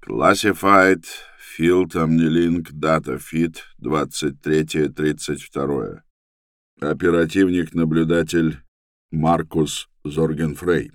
Classified Field Omnilink Data Feed 23-32. Оперативник-наблюдатель Маркус Зоргенфрей.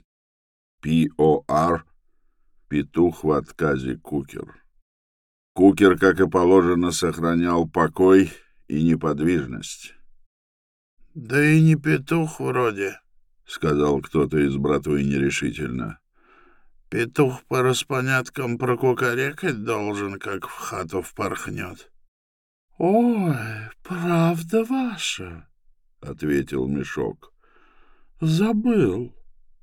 ПОР «Петух в отказе Кукер». Кукер, как и положено, сохранял покой и неподвижность. «Да и не петух вроде», — сказал кто-то из братвы нерешительно. «Петух по распоняткам прокукарекать должен, как в хату впорхнет». «Ой, правда ваша», — ответил Мешок. «Забыл.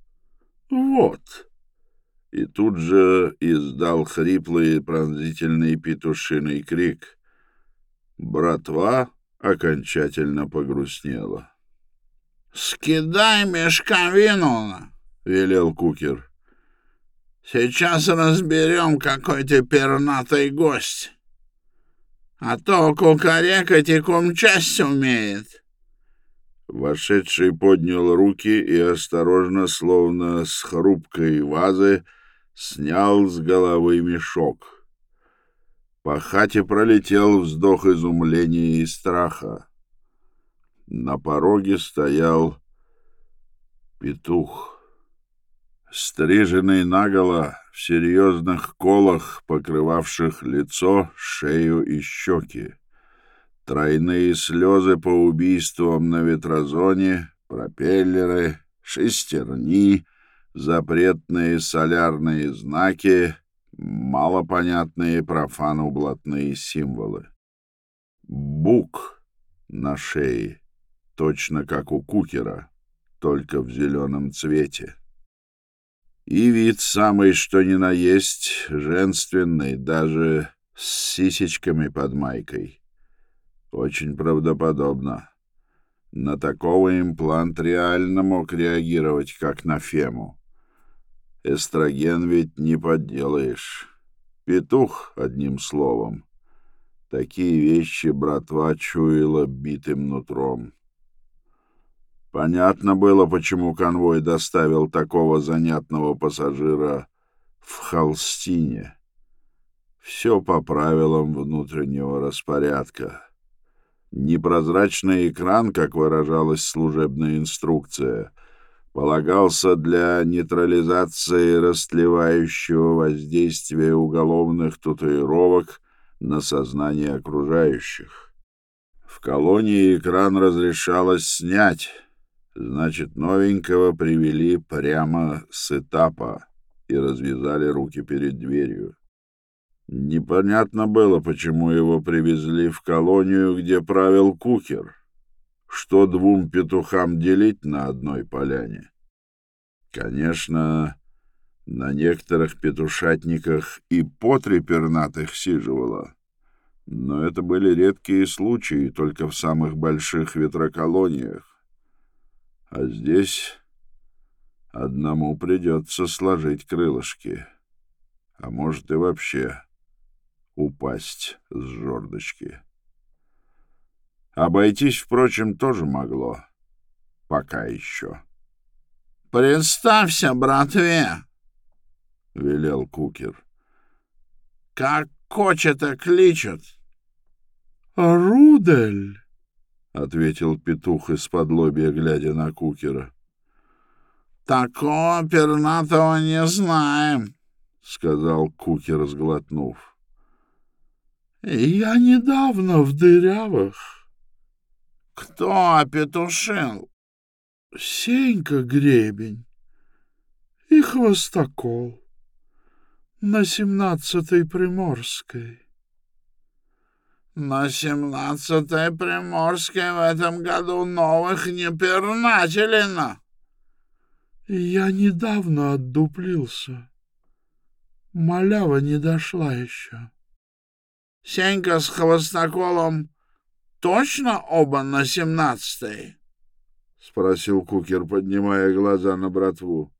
Вот». И тут же издал хриплый пронзительный петушиный крик. Братва окончательно погрустнела. «Скидай мешковину!» — велел Кукер. «Сейчас разберем, какой ты пернатый гость. А то кукарекать и кумчасть умеет». Вошедший поднял руки и осторожно, словно с хрупкой вазы, снял с головы мешок. По хате пролетел вздох изумления и страха. На пороге стоял петух, стриженный наголо, в серьезных колах, покрывавших лицо, шею и щеки. Тройные слезы по убийствам на ветрозоне, пропеллеры, шестерни, запретные солярные знаки, малопонятные профану блатные символы. Бук на шее, точно как у Кукера, только в зеленом цвете. И вид самый что ни на есть, женственный, даже с сисечками под майкой. Очень правдоподобно. На такого имплант реально мог реагировать, как на фему. Эстроген ведь не подделаешь. Петух, одним словом. Такие вещи братва чуяла битым нутром. Понятно было, почему конвой доставил такого занятного пассажира в холстине. Все по правилам внутреннего распорядка. Непрозрачный экран, как выражалась служебная инструкция, полагался для нейтрализации растлевающего воздействия уголовных татуировок на сознание окружающих. В колонии экран разрешалось снять, значит, новенького привели прямо с этапа и развязали руки перед дверью. Непонятно было, почему его привезли в колонию, где правил Кукер. Что двум петухам делить на одной поляне? Конечно, на некоторых петушатниках и по 3 пернатых сиживало, но это были редкие случаи только в самых больших ветроколониях. А здесь одному придется сложить крылышки, а может и вообще упасть с жердочки. Обойтись, впрочем, тоже могло. Пока еще. — Представься, братве, — велел Кукер. — Как кочета кличут? — Рудель, — ответил петух исподлобья, глядя на Кукера. — Такого пернатого не знаем, — сказал Кукер, сглотнув. — Я недавно в дырявых. — Кто опетушил? — Сенька Гребень и Хвостокол на 17-й Приморской. — На 17-й Приморской в этом году новых не пернателено. — Я недавно отдуплился. Малява не дошла еще. — Сенька с Хвостоколом точно оба на 17-й? — спросил Кукер, поднимая глаза на братву.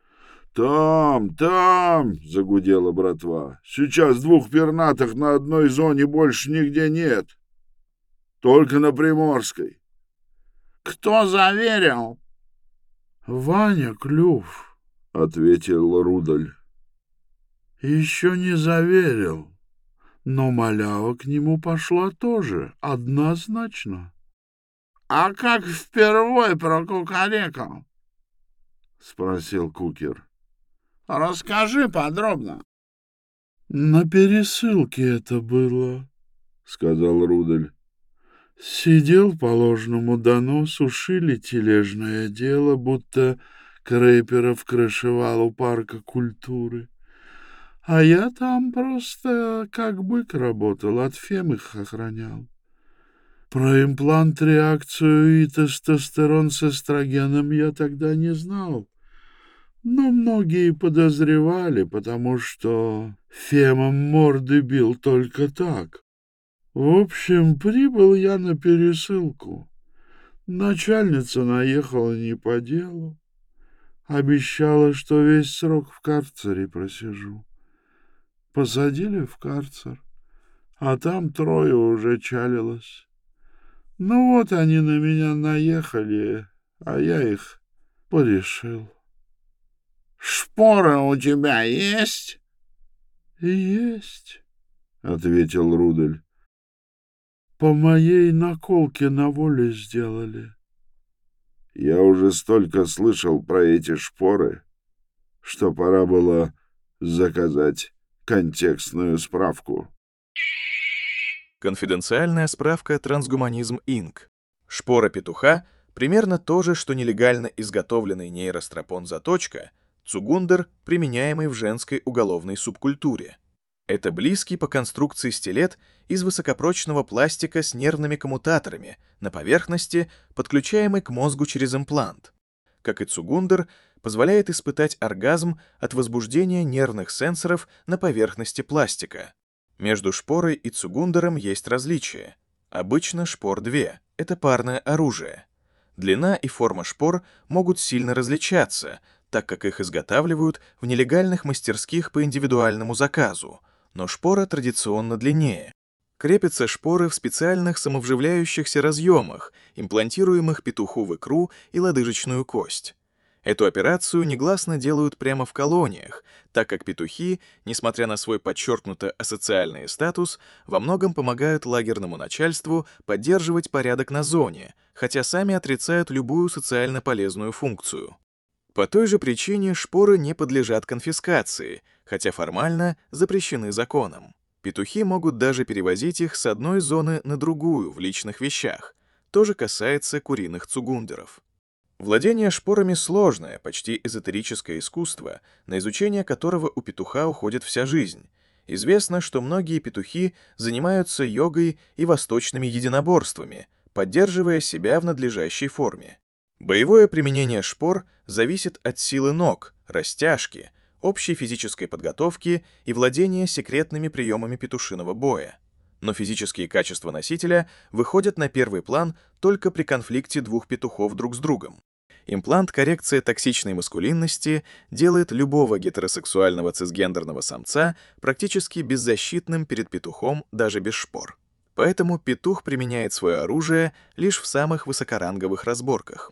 Там, — загудела братва. — Сейчас 2 пернатых на одной зоне больше нигде нет. Только на Приморской. — Кто заверил? — Ваня Клюв, — ответил Рудель. — Еще не заверил, но малява к нему пошла тоже, однозначно. — А как впервой прокукарекал? — спросил Кукер. — Расскажи подробно. — На пересылке это было, — сказал Рудель. Сидел по ложному доносу, шили тележное дело, будто Крейперов крышевал у парка культуры. А я там просто как бык работал, от фем их охранял. Про имплант, реакцию и тестостерон с эстрогеном я тогда не знал. Но многие подозревали, потому что фемом морды бил только так. В общем, прибыл я на пересылку. Начальница наехала не по делу. Обещала, что весь срок в карцере просижу. Посадили в карцер, а там трое уже чалилось. Ну вот они на меня наехали, а я их порешил. — Шпоры у тебя есть? — Есть, — ответил Рудель. По моей наколке на воле сделали. Я уже столько слышал про эти шпоры, что пора было заказать контекстную справку. Конфиденциальная справка «Трансгуманизм Инк». Шпора петуха — примерно то же, что нелегально изготовленный нейростропон-заточка, цугундер, применяемый в женской уголовной субкультуре. Это близкий по конструкции стилет из высокопрочного пластика с нервными коммутаторами на поверхности, подключаемый к мозгу через имплант. Как и цугундер, позволяет испытать оргазм от возбуждения нервных сенсоров на поверхности пластика. Между шпорой и цугундером есть различия. Обычно шпор 2 — это парное оружие. Длина и форма шпор могут сильно различаться, так как их изготавливают в нелегальных мастерских по индивидуальному заказу, но шпора традиционно длиннее. Крепятся шпоры в специальных самовживляющихся разъемах, имплантируемых петуху в икру и лодыжечную кость. Эту операцию негласно делают прямо в колониях, так как петухи, несмотря на свой подчеркнуто асоциальный статус, во многом помогают лагерному начальству поддерживать порядок на зоне, хотя сами отрицают любую социально полезную функцию. По той же причине шпоры не подлежат конфискации, хотя формально запрещены законом. Петухи могут даже перевозить их с одной зоны на другую в личных вещах. То же касается куриных цугундеров. Владение шпорами — сложное, почти эзотерическое искусство, на изучение которого у петуха уходит вся жизнь. Известно, что многие петухи занимаются йогой и восточными единоборствами, поддерживая себя в надлежащей форме. Боевое применение шпор зависит от силы ног, растяжки, общей физической подготовки и владения секретными приемами петушиного боя. Но физические качества носителя выходят на первый план только при конфликте двух петухов друг с другом. Имплант коррекции токсичной маскулинности делает любого гетеросексуального цисгендерного самца практически беззащитным перед петухом даже без шпор. Поэтому петух применяет свое оружие лишь в самых высокоранговых разборках.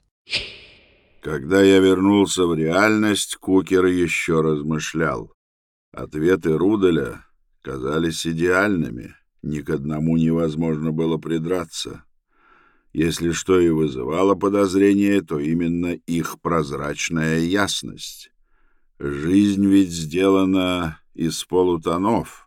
Когда я вернулся в реальность, Кукер еще размышлял. Ответы Руделя казались идеальными, ни к одному невозможно было придраться. Если что и вызывало подозрение, то именно их прозрачная ясность. Жизнь ведь сделана из полутонов,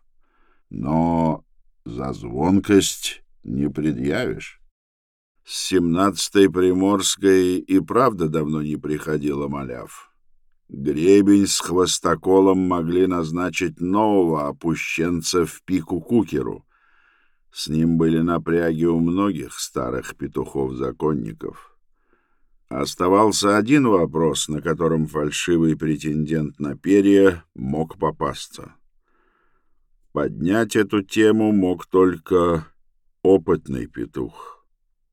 но за звонкость не предъявишь. С 17-й Приморской и правда давно не приходила маляв. Гребень с хвостоколом могли назначить нового опущенца в пику Кукеру. С ним были напряги у многих старых петухов-законников. Оставался один вопрос, на котором фальшивый претендент на перья мог попасться. Поднять эту тему мог только опытный петух.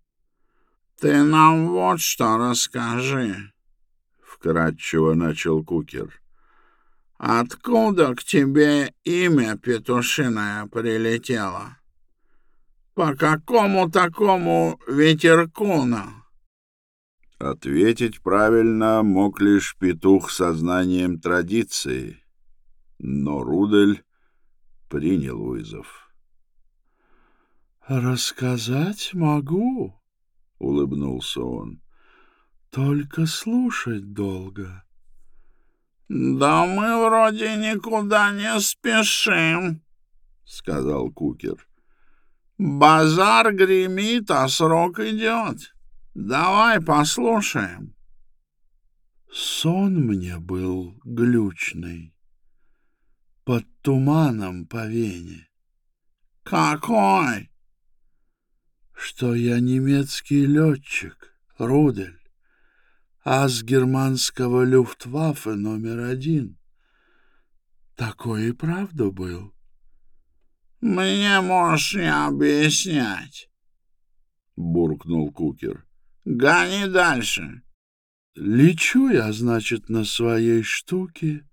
— Ты нам вот что расскажи, — вкратчиво начал Кукер. — Откуда к тебе имя петушиное прилетело? По какому такому ветерку-на? Ответить правильно мог лишь петух со знанием традиции. Но Рудель принял вызов. «Рассказать могу», — улыбнулся он. «Только слушать долго». «Да мы вроде никуда не спешим», — сказал Кукер. «Базар гремит, а срок идет. Давай послушаем». Сон мне был глючный, под туманом по вене. «Какой?» «Что я немецкий летчик, Рудель, ас германского люфтваффе №1. Такой и правда был». «Мне можешь не объяснять», — буркнул Кукер. «Гони дальше». «Лечу я, значит, на своей штуке.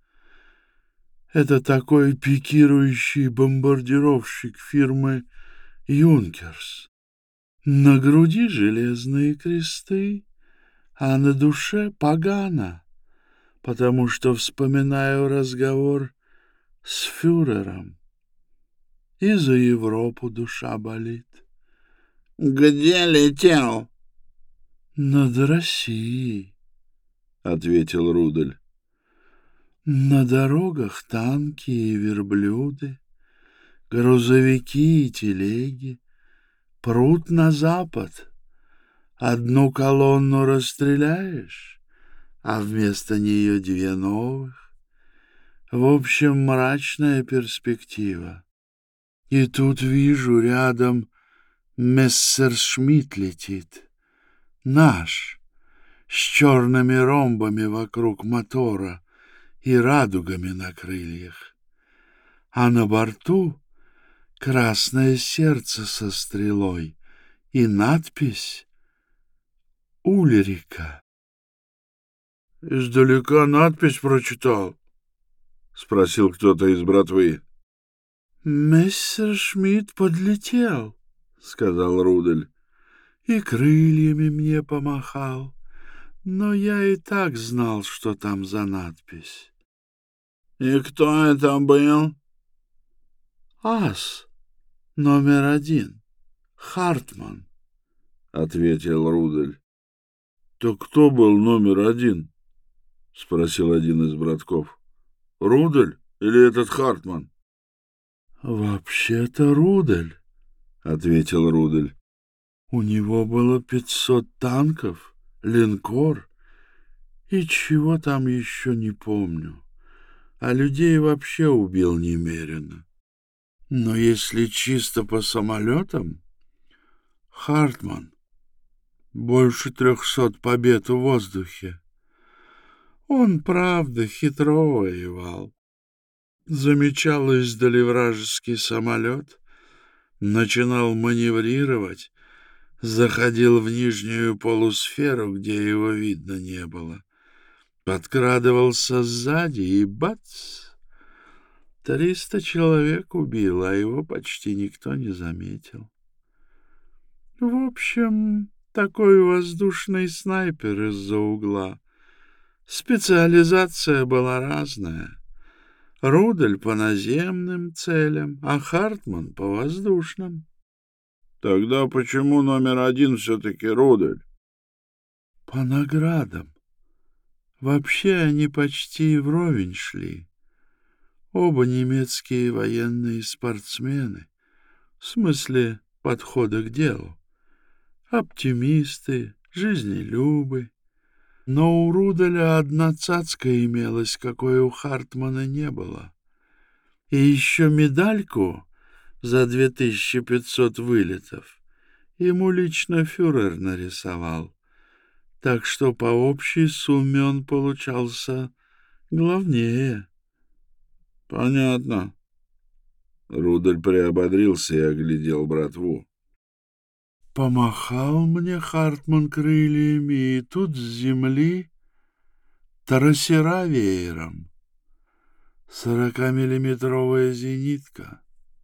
Это такой пикирующий бомбардировщик фирмы «Юнкерс». На груди железные кресты, а на душе погано, потому что вспоминаю разговор с фюрером. И за Европу душа болит. — Где летел? — Над Россией, — ответил Рудель. — На дорогах танки и верблюды, грузовики и телеги прут на запад. Одну колонну расстреляешь, а вместо нее 2 новых. В общем, мрачная перспектива. И тут вижу, рядом Мессершмитт летит. Наш, с черными ромбами вокруг мотора и радугами на крыльях. А на борту красное сердце со стрелой и надпись «Ульрика». — Издалека надпись прочитал? — спросил кто-то из братвы. — Мессершмитт подлетел, — сказал Рудель, — и крыльями мне помахал. Но я и так знал, что там за надпись. — И кто это был? — Ас, №1, Хартман, — ответил Рудель. — То кто был №1? — спросил один из братков. — Рудель или этот Хартман? — Вообще-то Рудель, — ответил Рудель. У него было 500 танков, линкор и чего там еще не помню. А людей вообще убил немерено. Но если чисто по самолетам, Хартман больше 300 побед в воздухе. Он, правда, хитро воевал. Замечал издали вражеский самолет, начинал маневрировать, заходил в нижнюю полусферу, где его видно не было, подкрадывался сзади и бац! 300 человек убил, а его почти никто не заметил. В общем, такой воздушный снайпер из-за угла. Специализация была разная. Рудель по наземным целям, а Хартман по воздушным. — Тогда почему №1 все-таки Рудель? — По наградам. Вообще они почти вровень шли. Оба немецкие военные спортсмены, в смысле подхода к делу. Оптимисты, жизнелюбы. Но у Руделя одна цацка имелась, какой у Хартмана не было. И еще медальку за 2500 вылетов ему лично фюрер нарисовал. Так что по общей сумме он получался главнее. — Понятно. Рудель приободрился и оглядел братву. Помахал мне Хартман крыльями, и тут с земли трассера веером. 40-миллиметровая зенитка.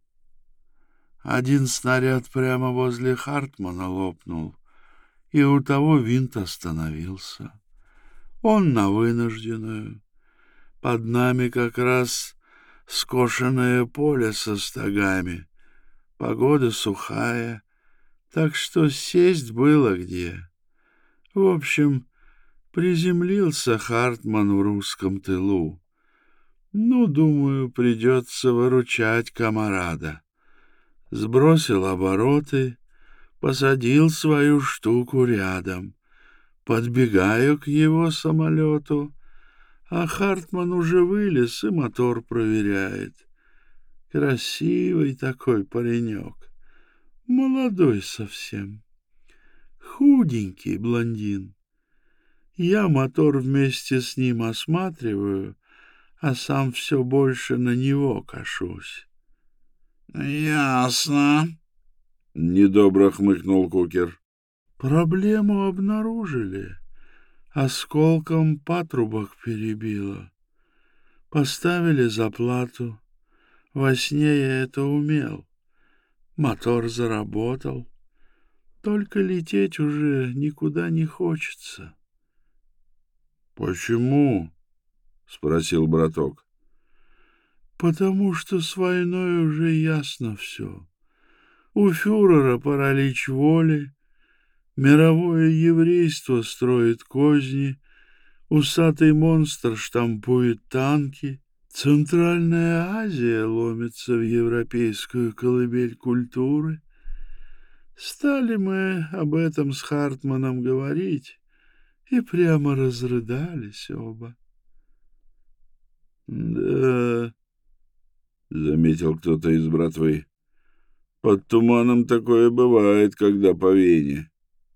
Один снаряд прямо возле Хартмана лопнул, и у того винт остановился. Он на вынужденную. Под нами как раз скошенное поле со стогами, погода сухая, так что сесть было где. В общем, приземлился Хартман в русском тылу. Ну, думаю, придется выручать комарада. Сбросил обороты, посадил свою штуку рядом. Подбегаю к его самолету, а Хартман уже вылез и мотор проверяет. Красивый такой паренек, молодой совсем, худенький блондин. Я мотор вместе с ним осматриваю, а сам все больше на него кашусь. — Ясно, — недобро хмыкнул Кукер. — Проблему обнаружили. Осколком патрубок перебило. Поставили заплату. Во сне я это умел. Мотор заработал. Только лететь уже никуда не хочется. — Почему? — спросил браток. — Потому что с войной уже ясно все. У фюрера паралич воли, мировое еврейство строит козни, усатый монстр штампует танки, Центральная Азия ломится в европейскую колыбель культуры. Стали мы об этом с Хартманом говорить, и прямо разрыдались оба. — Да, — заметил кто-то из братвы, — под туманом такое бывает, когда по вене.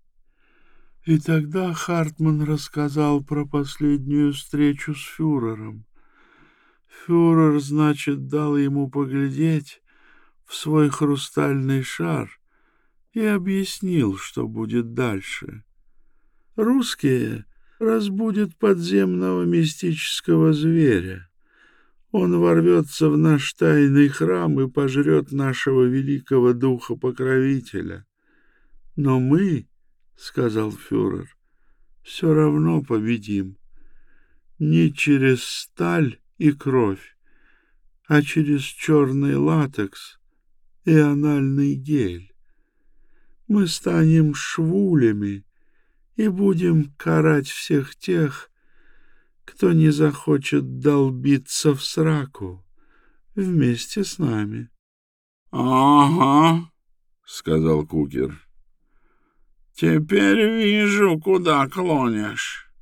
И тогда Хартман рассказал про последнюю встречу с фюрером. Фюрер, значит, дал ему поглядеть в свой хрустальный шар и объяснил, что будет дальше. Русские разбудят подземного мистического зверя. Он ворвется в наш тайный храм и пожрет нашего великого духа-покровителя. Но мы, — сказал фюрер, — все равно победим. Не через сталь и кровь, а через черный латекс и анальный гель. Мы станем швулями и будем карать всех тех, кто не захочет долбиться в сраку вместе с нами. — Ага, — сказал Кукер. — Теперь вижу, куда клонишь.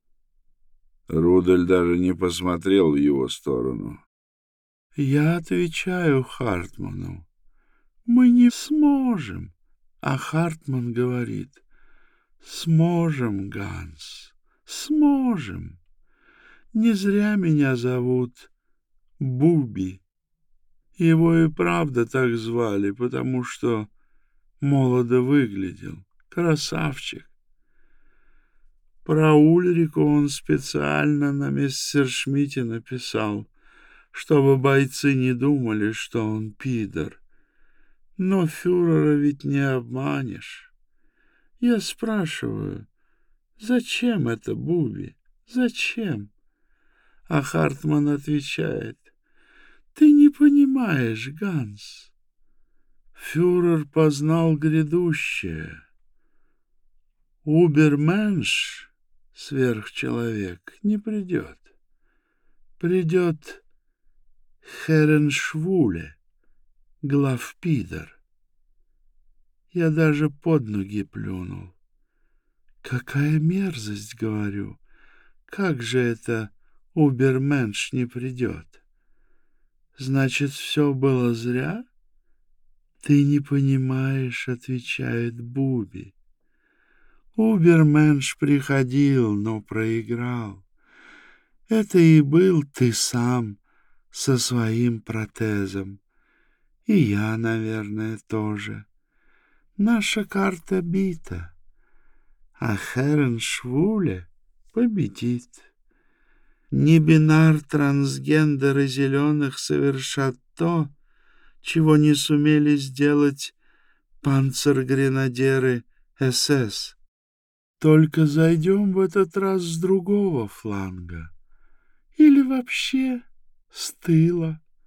Рудель даже не посмотрел в его сторону. — Я отвечаю Хартману. Мы не сможем. А Хартман говорит: сможем, Ганс, сможем. Не зря меня зовут Буби. Его и правда так звали, потому что молодо выглядел. Красавчик. Про Ульрику он специально на мессершмитте написал, чтобы бойцы не думали, что он пидор. Но фюрера ведь не обманешь. Я спрашиваю, зачем это, Буби? Зачем? А Хартман отвечает: ты не понимаешь, Ганс. Фюрер познал грядущее. Уберменш, сверхчеловек, не придет. Придет Хереншвуле, главпидор. Я даже под ноги плюнул. Какая мерзость, говорю. Как же это Уберменш не придет? Значит, все было зря? Ты не понимаешь, отвечает Буби. Уберменш приходил, но проиграл. Это и был ты сам со своим протезом. И я, наверное, тоже. Наша карта бита, а Хереншвуле победит. Небинар, трансгендеры зеленых совершат то, чего не сумели сделать панцергренадеры СС. Только зайдем в этот раз с другого фланга. Или вообще с тыла.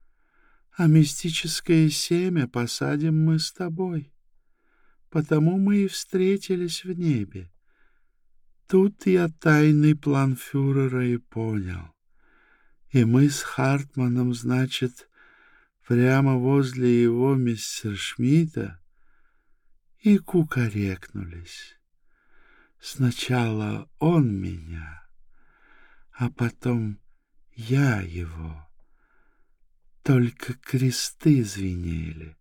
А мистическое семя посадим мы с тобой. Потому мы и встретились в небе. Тут я тайный план фюрера и понял. И мы с Хартманом, значит, прямо возле его мессершмитта и кукарекнулись. Сначала он меня, а потом я его. Только кресты звенели.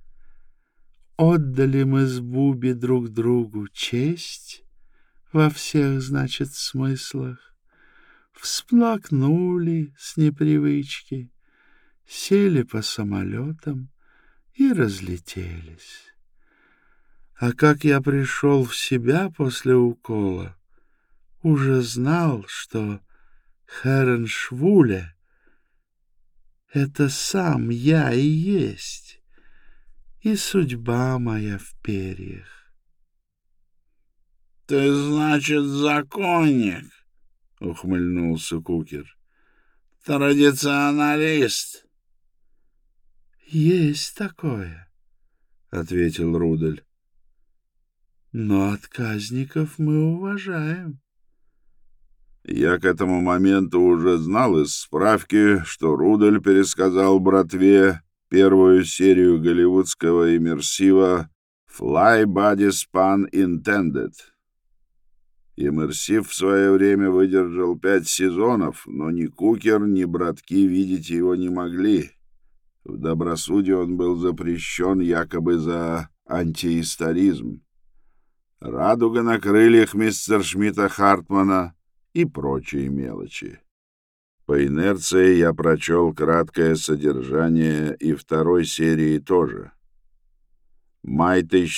Отдали мы с Буби друг другу честь во всех, значит, смыслах. Всплакнули с непривычки, сели по самолетам и разлетелись. А как я пришел в себя после укола, уже знал, что Хереншвуле — это сам я и есть, и судьба моя в перьях. — Ты, значит, законник, — ухмыльнулся Кукер. — Традиционалист. — Есть такое, — ответил Рудель. — Но отказников мы уважаем. Я к этому моменту уже знал из справки, что Рудель пересказал братве первую серию голливудского иммерсива «Fly Bodies Pun Intended». Иммерсив в свое время выдержал 5 сезонов, но ни Кукер, ни братки видеть его не могли. В добросудии он был запрещен якобы за антиисторизм. «Радуга на крыльях» мистера Шмидта Хартмана и прочие мелочи. По инерции я прочел краткое содержание и второй серии тоже. Май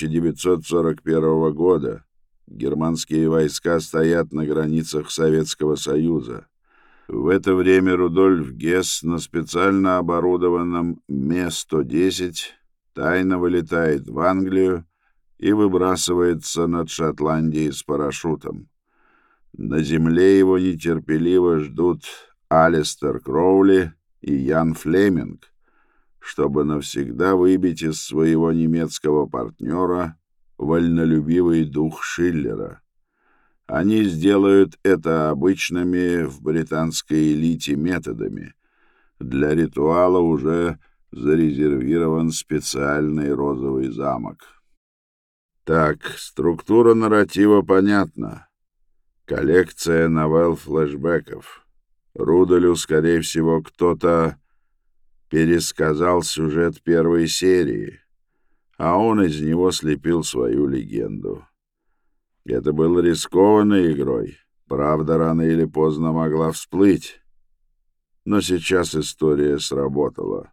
1941 года. Германские войска стоят на границах Советского Союза. В это время Рудольф Гесс на специально оборудованном Ме-110 тайно вылетает в Англию и выбрасывается над Шотландией с парашютом. На земле его нетерпеливо ждут Алистер Кроули и Ян Флеминг, чтобы навсегда выбить из своего немецкого партнера вольнолюбивый дух Шиллера. Они сделают это обычными в британской элите методами. Для ритуала уже зарезервирован специальный розовый замок. Так, структура нарратива понятна. Коллекция новелл-флэшбэков. Руделю, скорее всего, кто-то пересказал сюжет первой серии, а он из него слепил свою легенду. Это было рискованной игрой. Правда, рано или поздно могла всплыть. Но сейчас история сработала.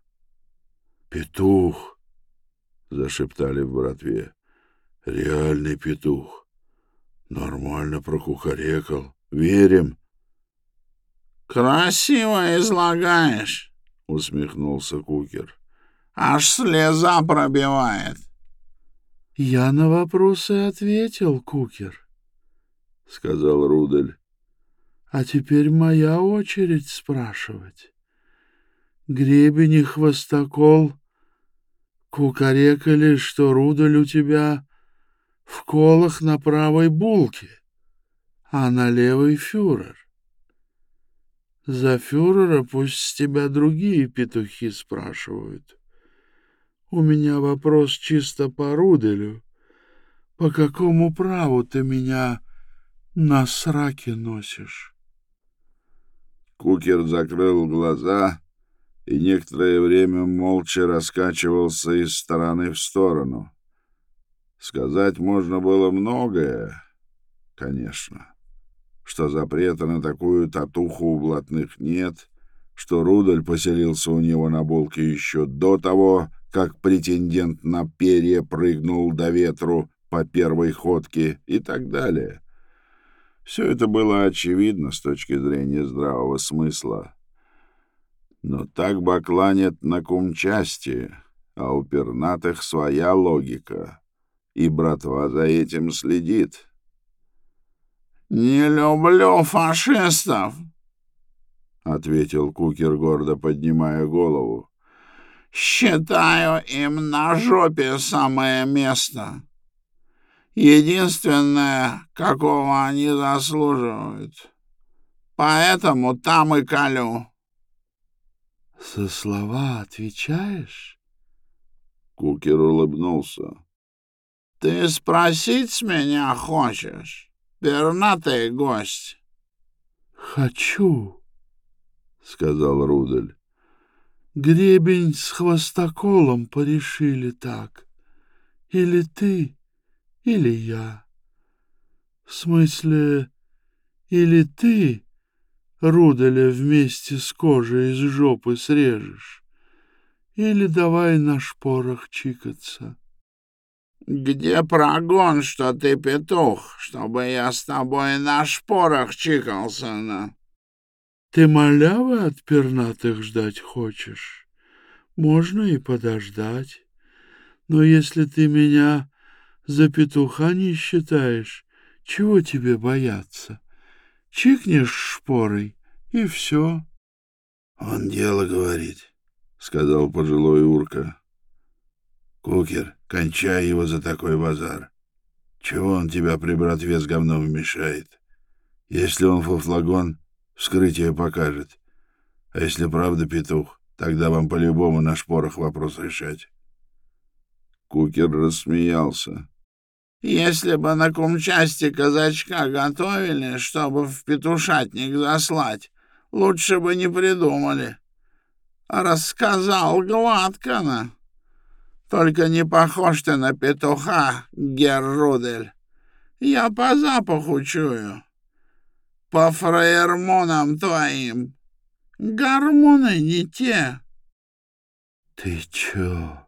«Петух!» — зашептали в братве. «Реальный петух. Нормально прокукарекал. Верим». «Красиво излагаешь», — усмехнулся Кукер. «Аж слеза пробивает». «Я на вопросы ответил, Кукер», — сказал Рудель. «А теперь моя очередь спрашивать. Гребень и Хвостокол кукарекали, что Рудель у тебя в колах на правой булке, а на левой фюрер. За фюрера пусть с тебя другие петухи спрашивают. У меня вопрос чисто по Руделю. По какому праву ты меня на сраке носишь?» Кукер закрыл глаза и некоторое время молча раскачивался из стороны в сторону. Сказать можно было многое, конечно. Что запрета на такую татуху у блатных нет, что Рудель поселился у него на булке еще до того, как претендент на перья прыгнул до ветру по первой ходке и так далее. Все это было очевидно с точки зрения здравого смысла. Но так бакланят на кумчасти, а у пернатых своя логика, и братва за этим следит. «Не люблю фашистов», — ответил Кукер, гордо поднимая голову. Считаю, им на жопе самое место. Единственное, какого они заслуживают. Поэтому там и колю. Со слова отвечаешь? Кукер улыбнулся. Ты спросить с меня хочешь, пернатый гость? Хочу, сказал Рудель. Гребень с хвостоколом порешили так. Или ты, или я. В смысле, или ты Руделя вместе с кожей из жопы срежешь, или давай на шпорах чикаться. Где прогон, что ты петух, чтобы я с тобой на шпорах чикался, на? Ты малявы от пернатых ждать хочешь? Можно и подождать. Но если ты меня за петуха не считаешь, чего тебе бояться? Чикнешь шпорой, и все. — Он дело говорит, — сказал пожилой урка. — Кукер, кончай его за такой базар. Чего он тебя при братве с говном мешает? Если он фуфлагон, вскрытие покажет. А если правда петух, тогда вам по-любому на шпорах вопрос решать. Кукер рассмеялся. Если бы на кумчасти казачка готовили, чтобы в петушатник заслать, лучше бы не придумали. Рассказал гладко-на. Только не похож ты на петуха, герр Рудель. Я по запаху чую. По фраермонам твоим. Гормоны не те. Ты чё?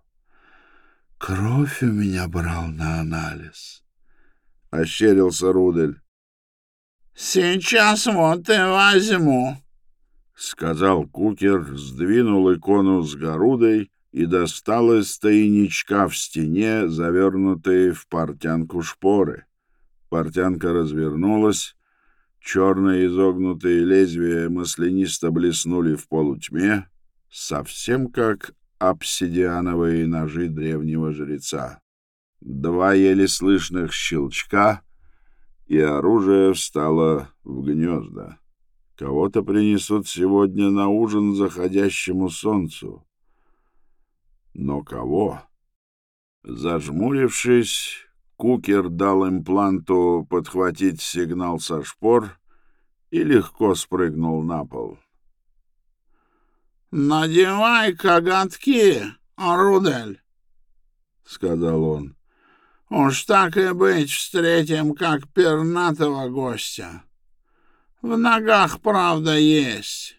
Кровь у меня брал на анализ. Ощерился Рудель. Сейчас вот и возьму, сказал Кукер, сдвинул икону с Горудой и достал из тайничка в стене, завернутые в портянку шпоры. Портянка развернулась, черные изогнутые лезвия маслянисто блеснули в полутьме, совсем как обсидиановые ножи древнего жреца. Два еле слышных щелчка, и оружие встало в гнезда. Кого-то принесут сегодня на ужин заходящему солнцу. Но кого? Зажмурившись, Кукер дал импланту подхватить сигнал со шпор и легко спрыгнул на пол. «Надевай коготки, Рудель», — сказал он. «Уж так и быть, встретим как пернатого гостя. В ногах правда есть».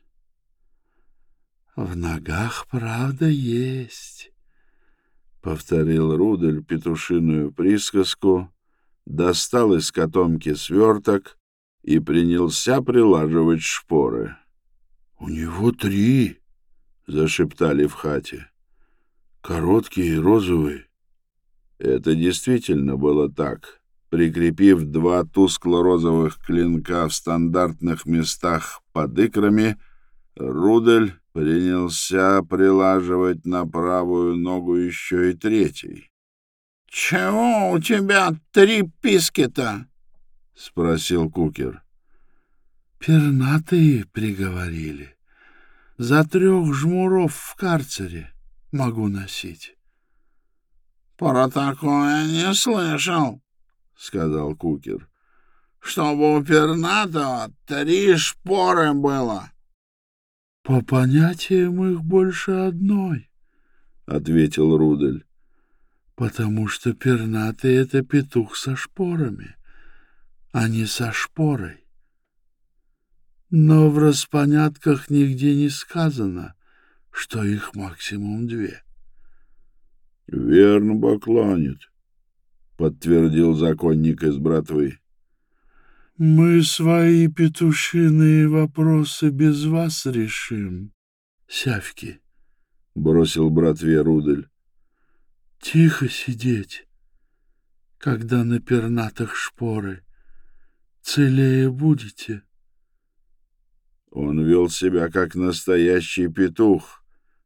«В ногах правда есть», — повторил Рудель петушиную присказку, достал из котомки сверток и принялся прилаживать шпоры. «У него 3», — зашептали в хате. «Короткие и розовые». Это действительно было так. Прикрепив 2 тускло-розовых клинка в стандартных местах под икрами, Рудель принялся прилаживать на правую ногу еще и 3. — Чего у тебя 3 писки-то? — спросил Кукер. — Пернатые приговорили. За 3 жмуров в карцере могу носить. — Про такое не слышал, — сказал Кукер. — Чтобы у пернатого 3 шпоры было. — По понятиям их больше одной, — ответил Рудель. — Потому что пернатый — это петух со шпорами, а не со шпорой. Но в распонятках нигде не сказано, что их максимум 2. — Верно бакланит, — подтвердил законник из братвы. — Мы свои петушиные вопросы без вас решим, сявки, — бросил братве Рудель. — Тихо сидеть, когда на пернатых шпоры. Целее будете. Он вел себя как настоящий петух,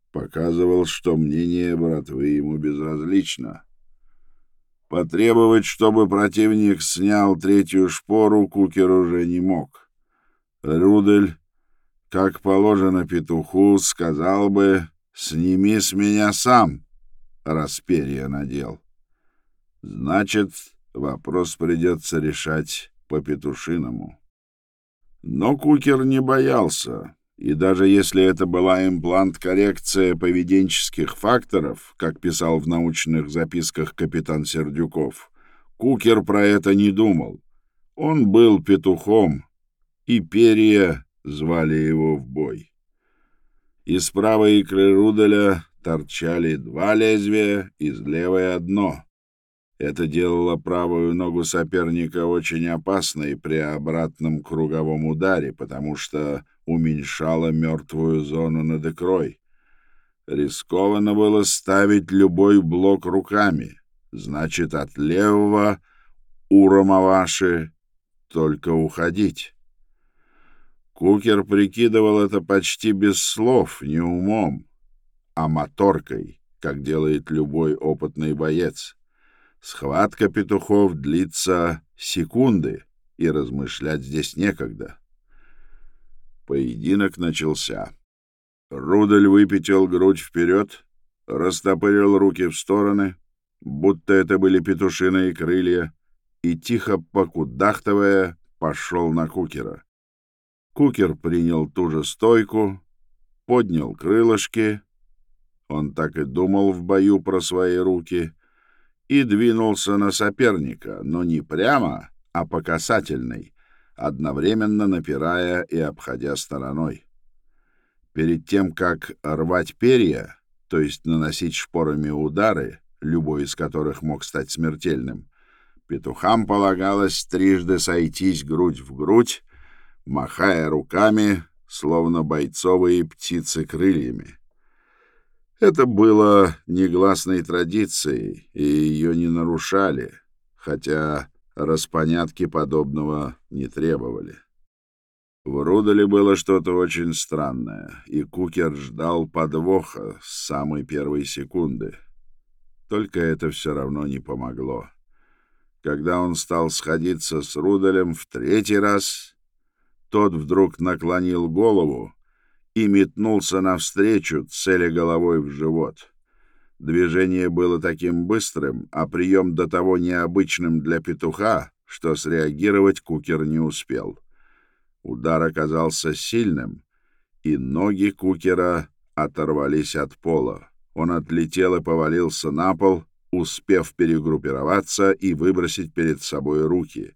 показывал, что мнение братвы ему безразлично. Потребовать, чтобы противник снял третью шпору, Кукер уже не мог. Рудель, как положено петуху, сказал бы: «Сними с меня сам, раз перья надел». Значит, вопрос придется решать по-петушиному. Но Кукер не боялся, и даже если это была имплант-коррекция поведенческих факторов, как писал в научных записках капитан Сердюков, Кукер про это не думал. Он был петухом, и перья звали его в бой. Из правой икры Руделя торчали 2 лезвия, из левой — 1. Это делало правую ногу соперника очень опасной при обратном круговом ударе, потому что уменьшало мертвую зону над икрой. Рискованно было ставить любой блок руками, значит, от левого урамаваши только уходить. Кукер прикидывал это почти без слов, не умом, а моторкой, как делает любой опытный боец. Схватка петухов длится секунды, и размышлять здесь некогда. Поединок начался. Рудель выпятил грудь вперед, растопырил руки в стороны, будто это были петушиные крылья, и, тихо покудахтывая, пошел на Кукера. Кукер принял ту же стойку, поднял крылышки, он так и думал в бою про свои руки, и двинулся на соперника, но не прямо, а по касательной, одновременно напирая и обходя стороной. Перед тем, как рвать перья, то есть наносить шпорами удары, любой из которых мог стать смертельным, петухам полагалось трижды сойтись грудь в грудь, махая руками, словно бойцовые птицы крыльями. Это было негласной традицией, и ее не нарушали, хотя распонятки подобного не требовали. В Руделе было что-то очень странное, и Кукер ждал подвоха с самой первой секунды. Только это все равно не помогло. Когда он стал сходиться с Руделем в 3-й раз, тот вдруг наклонил голову и метнулся навстречу, целя головой в живот. Движение было таким быстрым, а прием до того необычным для петуха, что среагировать Кукер не успел. Удар оказался сильным, и ноги Кукера оторвались от пола. Он отлетел и повалился на пол, успев перегруппироваться и выбросить перед собой руки.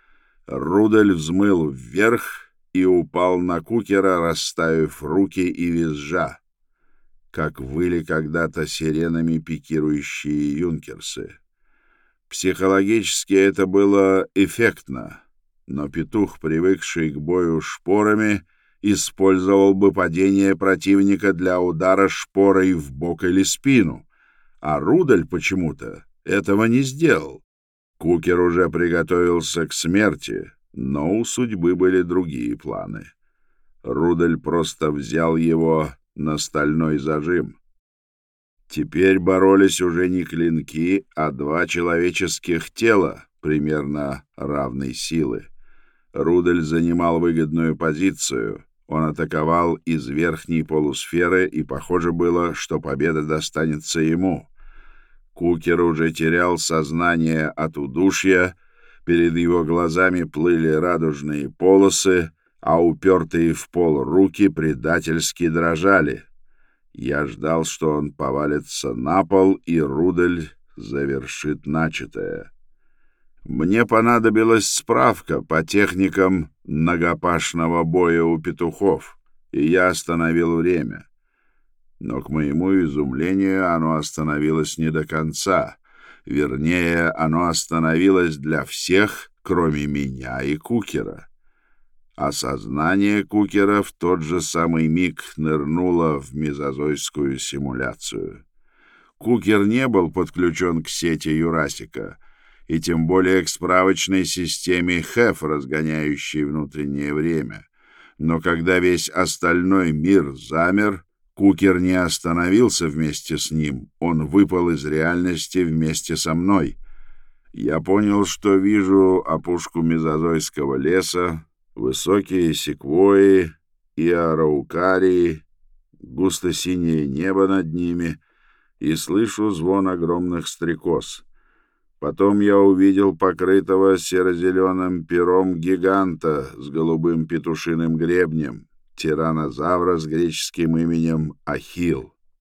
Рудель взмыл вверх и упал на Кукера, расставив руки и визжа, как выли когда-то сиренами пикирующие юнкерсы. Психологически это было эффектно, но петух, привыкший к бою шпорами, использовал бы падение противника для удара шпорой в бок или спину, а Рудель почему-то этого не сделал. Кукер уже приготовился к смерти, но у судьбы были другие планы. Рудель просто взял его на стальной зажим. Теперь боролись уже не клинки, а 2 человеческих тела примерно равной силы. Рудель занимал выгодную позицию. Он атаковал из верхней полусферы, и похоже было, что победа достанется ему. Кукер уже терял сознание от удушья, перед его глазами плыли радужные полосы, а упертые в пол руки предательски дрожали. Я ждал, что он повалится на пол, и Рудель завершит начатое. Мне понадобилась справка по техникам ногопашного боя у петухов, и я остановил время. Но, к моему изумлению, оно остановилось не до конца. Вернее, оно остановилось для всех, кроме меня и Кукера. А сознание Кукера в тот же самый миг нырнуло в мезозойскую симуляцию. Кукер не был подключен к сети Юрасика, и тем более к справочной системе ХЭФ, разгоняющей внутреннее время. Но когда весь остальной мир замер, Кукер не остановился вместе с ним, он выпал из реальности вместе со мной. Я понял, что вижу опушку мезозойского леса, высокие секвойи и араукарии, густо-синее небо над ними, и слышу звон огромных стрекоз. Потом я увидел покрытого серо-зеленым пером гиганта с голубым петушиным гребнем, тираннозавра с греческим именем Ахилл.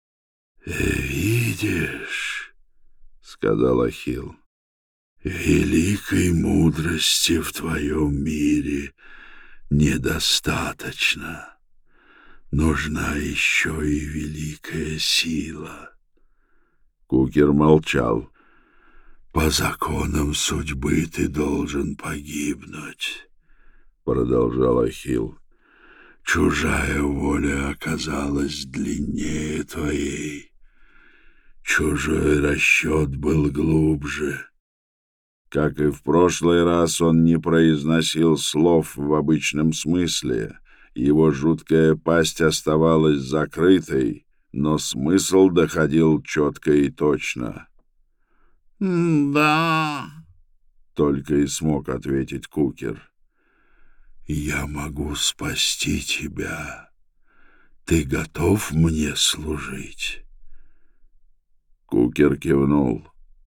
«Видишь, — сказал Ахилл, — великой мудрости в твоем мире недостаточно. Нужна еще и великая сила». Кукер молчал. «По законам судьбы ты должен погибнуть, — продолжал Ахилл. Чужая воля оказалась длиннее твоей. Чужой расчет был глубже». Как и в прошлый раз, он не произносил слов в обычном смысле. Его жуткая пасть оставалась закрытой, но смысл доходил четко и точно. «Да», — только и смог ответить Кукер. «Я могу спасти тебя. Ты готов мне служить?» Кукер кивнул.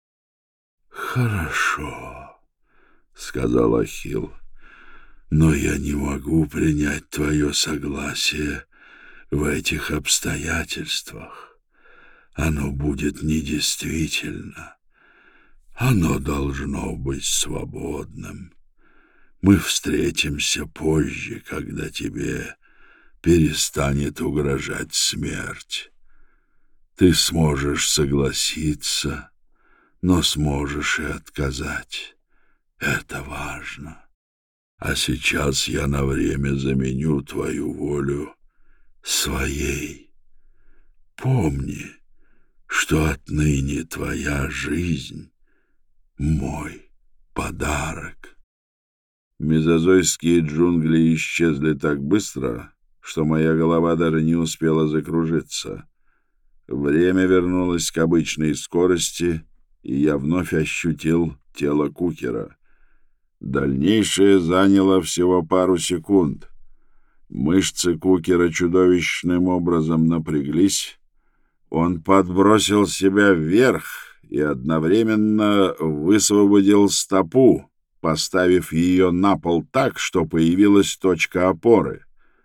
«Хорошо», — сказал Ахилл, — «но я не могу принять твое согласие в этих обстоятельствах. Оно будет недействительно. Оно должно быть свободным. Мы встретимся позже, когда тебе перестанет угрожать смерть. Ты сможешь согласиться, но сможешь и отказать. Это важно. А сейчас я на время заменю твою волю своей. Помни, что отныне твоя жизнь — мой подарок». Мезозойские джунгли исчезли так быстро, что моя голова даже не успела закружиться. Время вернулось к обычной скорости, и я вновь ощутил тело Кукера. Дальнейшее заняло всего пару секунд. Мышцы Кукера чудовищным образом напряглись. Он подбросил себя вверх и одновременно высвободил стопу, поставив ее на пол так, что появилась точка опоры.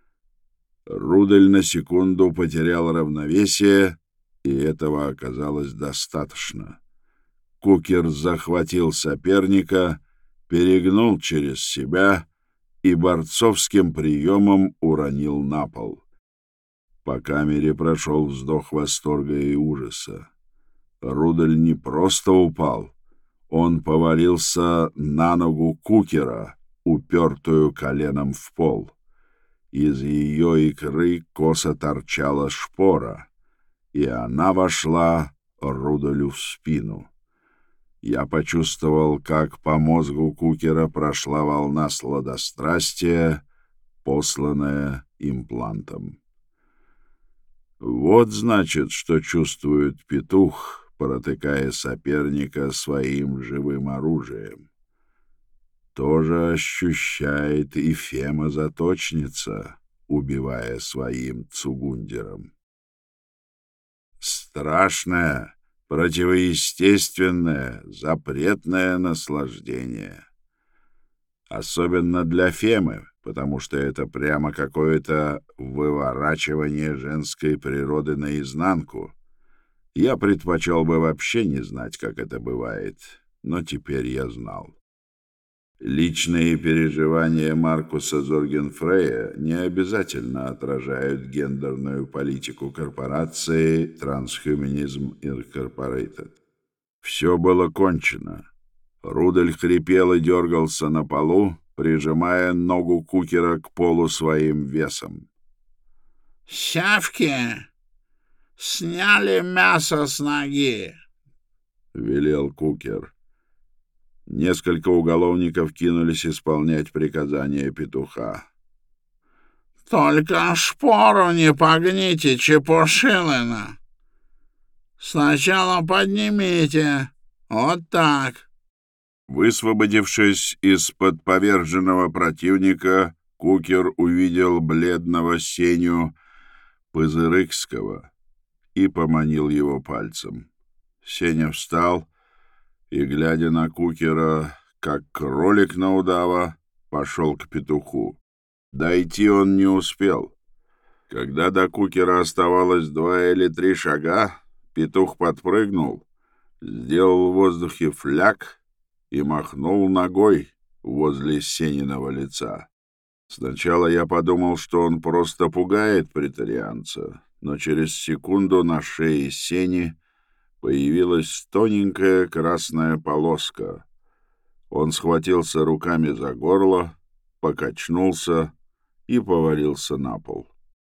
Рудель на секунду потерял равновесие, и этого оказалось достаточно. Кукер захватил соперника, перегнул через себя и борцовским приемом уронил на пол. По камере прошел вздох восторга и ужаса. Рудель не просто упал, он повалился на ногу Кукера, упертую коленом в пол. Из ее икры косо торчала шпора, и она вошла Руделю в спину. Я почувствовал, как по мозгу Кукера прошла волна сладострастия, посланная имплантом. Вот значит, что чувствует петух, протыкая соперника своим живым оружием. Тоже ощущает и Фема-заточница, убивая своим цугундером. Страшное, противоестественное, запретное наслаждение. Особенно для Фемы, потому что это прямо какое-то выворачивание женской природы наизнанку. Я предпочел бы вообще не знать, как это бывает, но теперь я знал. Личные переживания Маркуса Зоргенфрея не обязательно отражают гендерную политику корпорации Transhumanism Incorporated. Все было кончено. Рудель хрипел и дергался на полу, прижимая ногу Кукера к полу своим весом. «Сявки! Сняли мясо с ноги!» — велел Кукер. Несколько уголовников кинулись исполнять приказания петуха. Только шпору не погните, Чепушилина. Сначала поднимите. Вот так». Высвободившись из-под поверженного противника, Кукер увидел бледного Сеню Пызырыкского и поманил его пальцем. Сеня встал и, глядя на Кукера, как кролик на удава, пошел к петуху. Дойти он не успел. Когда до Кукера оставалось 2 или 3 шага, петух подпрыгнул, сделал в воздухе фляг и махнул ногой возле Сениного лица. Сначала я подумал, что он просто пугает претарианца, но через секунду на шее Сени появилась тоненькая красная полоска. Он схватился руками за горло, покачнулся и повалился на пол.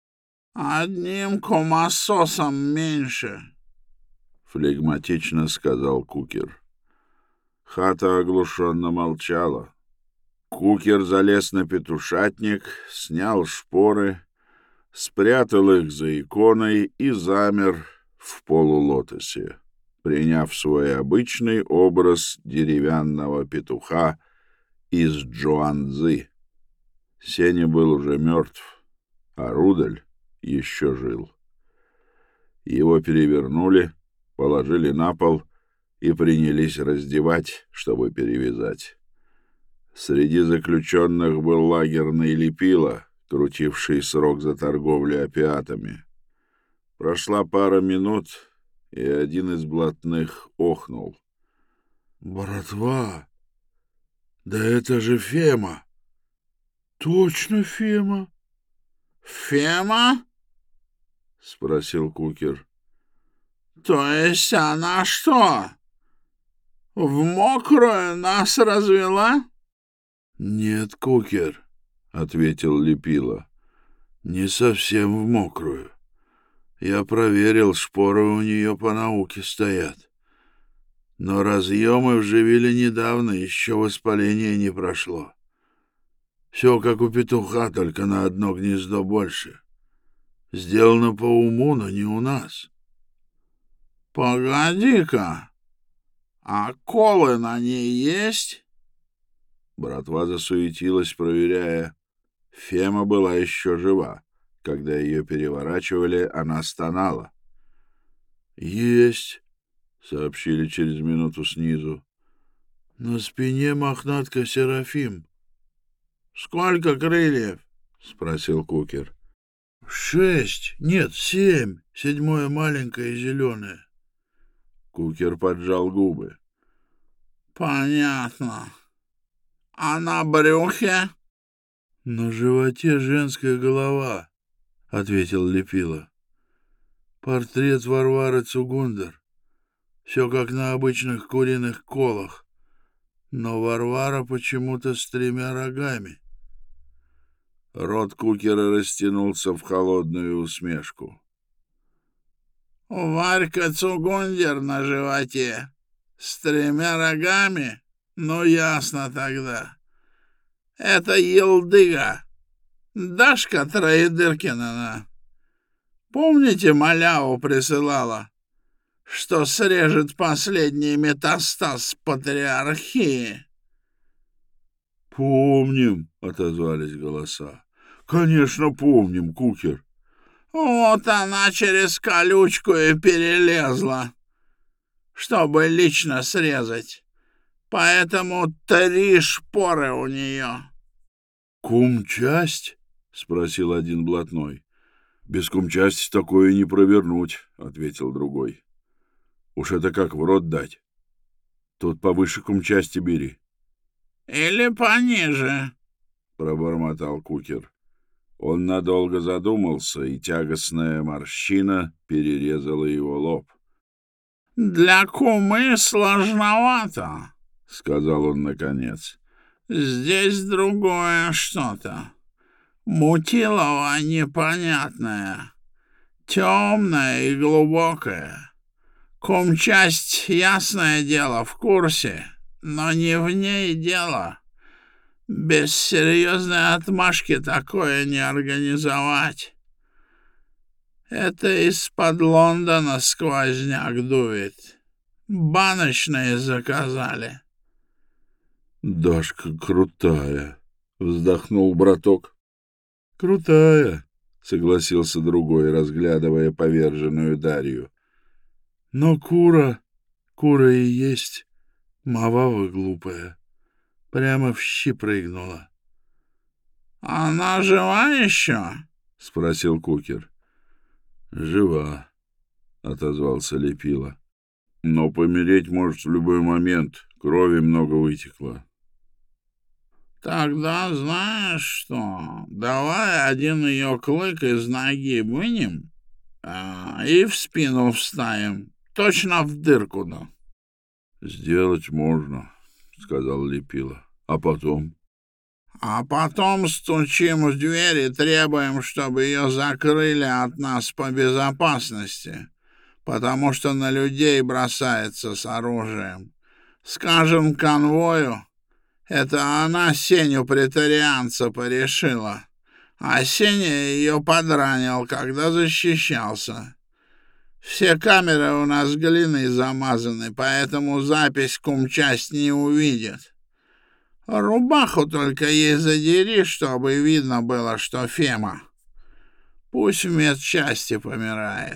«Одним кумасосом меньше», — флегматично сказал Кукер. Хата оглушенно молчала. Кукер залез на петушатник, снял шпоры, спрятал их за иконой и замер в полулотосе, приняв свой обычный образ деревянного петуха из Джуанцзы. Сеня был уже мертв, а Рудель еще жил. Его перевернули, положили на пол и принялись раздевать, чтобы перевязать. Среди заключенных был лагерный Липила, крутивший срок за торговлю опиатами. Прошла пара минут, и один из блатных охнул. «Братва, да это же Фема!» «Точно Фема!» «Фема?» — спросил Кукер. «То есть она что, в мокрую нас развела?» «Нет, Кукер», — ответил Липила, — «не совсем в мокрую. Я проверил, шпоры у нее по науке стоят. Но разъемы вживили недавно, еще воспаление не прошло. Все как у петуха, только на одно гнездо больше. Сделано по уму, но не у нас». «Погоди-ка, а колы на ней есть?» Братва засуетилась, проверяя. Фема была еще жива. Когда ее переворачивали, она стонала. «Есть», — сообщили через минуту снизу. «На спине мохнатка Серафим». «Сколько крыльев?» — спросил Кукер. 6, нет, 7. 7 маленькое и зеленое». Кукер поджал губы. «Понятно. А на брюхе?» «На животе женская голова», — ответил Липила. «Портрет Варвары Цугундер. Все как на обычных куриных колах. Но Варвара почему-то с 3 рогами». Рот Кукера растянулся в холодную усмешку. «Варька Цугундер на животе. С 3 рогами? Ну, ясно тогда. Это Елдыга. Дашка Троедыркина. Помните, маляву присылала, что срежет последний метастаз патриархии?» «Помним», — отозвались голоса. «Конечно, помним, Кукер». «Вот она через колючку и перелезла, чтобы лично срезать. Поэтому 3 шпоры у нее». «Кумчасть?» — спросил один блатной. «Без кумчасти такое не провернуть», — ответил другой. «Уж это как в рот дать. Тут повыше кумчасти бери». «Или пониже», — пробормотал Кукер. Он надолго задумался, и тягостная морщина перерезала его лоб. «Для кумы сложновато», — сказал он наконец. «Здесь другое что-то. Мутилово непонятное, темное и глубокое. Кумчасть, ясное дело, в курсе, но не в ней дело. Без серьезной отмашки такое не организовать. Это из-под Лондона сквозняк дует. Баночные заказали. Дашка крутая, вздохнул браток. Крутая, согласился другой, разглядывая поверженную Дарью. Но кура и есть мавава глупая. Прямо в щи прыгнула. Она жива еще? Спросил Кукер. Жива, отозвался Лепила. Но помереть может в любой момент. Крови много вытекло. Тогда знаешь что? Давай один ее клык из ноги вынем и в спину вставим. Точно в дырку, да. Сделать можно, сказал Лепила. А потом? А потом стучим в дверь и требуем, чтобы ее закрыли от нас по безопасности, потому что на людей бросается с оружием. Скажем конвою, это она Сеню претарианца порешила, а Сеня ее подранил, когда защищался. Все камеры у нас глиной замазаны, поэтому запись кумчасть не увидит. Рубаху только ей задери, чтобы видно было, что Фема. Пусть в медчасти помирает.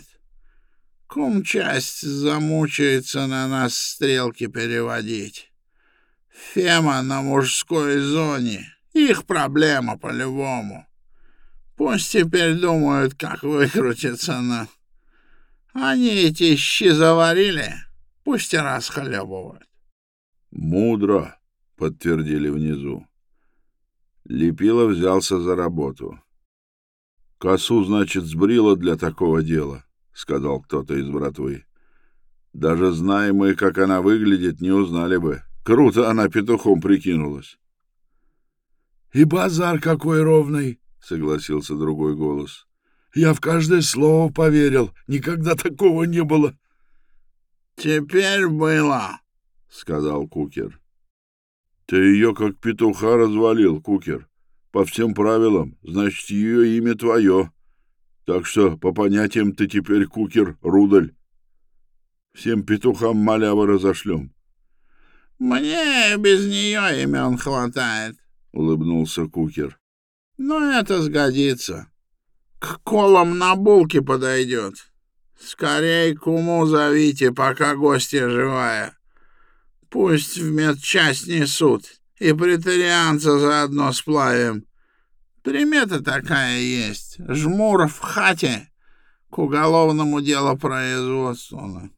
Кумчасть замучается на нас стрелки переводить. Фема на мужской зоне. Их проблема по-любому. Пусть теперь думают, как выкрутиться на... Они эти щи заварили, пусть и расхлебывают. Мудро, подтвердили внизу. Лепила взялся за работу. Косу, значит, сбрила для такого дела, сказал кто-то из братвы. Даже зная мы, как она выглядит, не узнали бы. Круто она петухом прикинулась. И базар какой ровный, согласился другой голос. Я в каждое слово поверил. Никогда такого не было. Теперь было, сказал Кукер. Ты ее как петуха развалил, Кукер. По всем правилам, значит, ее имя твое. Так что по понятиям ты теперь Кукер Рудоль. Всем петухам малявы разошлем. Мне без нее имен хватает, улыбнулся Кукер. Но это сгодится. К колам на булке подойдет. Скорей куму зовите, пока гостья живая. Пусть в медчасть несут, и претарианца заодно сплавим. Примета такая есть. Жмур в хате к уголовному делопроизводству.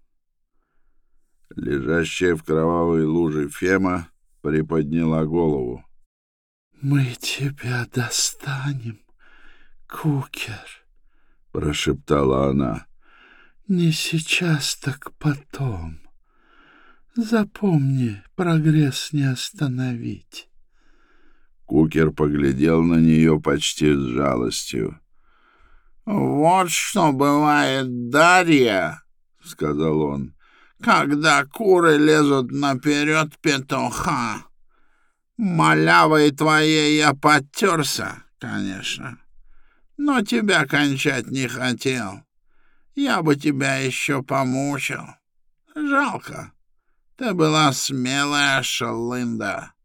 Лежащая в кровавой луже Фема приподняла голову. — Мы тебя достанем, Кукер, — прошептала она. — Не сейчас, так потом. Запомни, прогресс не остановить. Кукер поглядел на нее почти с жалостью. — Вот что бывает, Дарья, — сказал он, — когда куры лезут наперед петуха. Малявой твоей я подтерся, конечно, но тебя кончать не хотел. Я бы тебя еще помучил. Жалко. Ты была смелая шалында.